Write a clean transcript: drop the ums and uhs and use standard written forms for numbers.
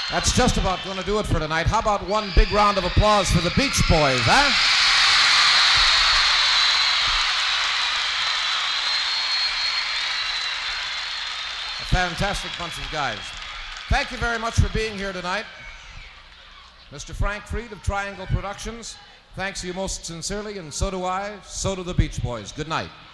That's just about going to do it for tonight. How about one big round of applause for the Beach Boys, huh? A fantastic bunch of guys. Thank you very much for being here tonight. Mr. Frank Fried of Triangle Productions, thanks you most sincerely, and so do I, so do the Beach Boys. Good night.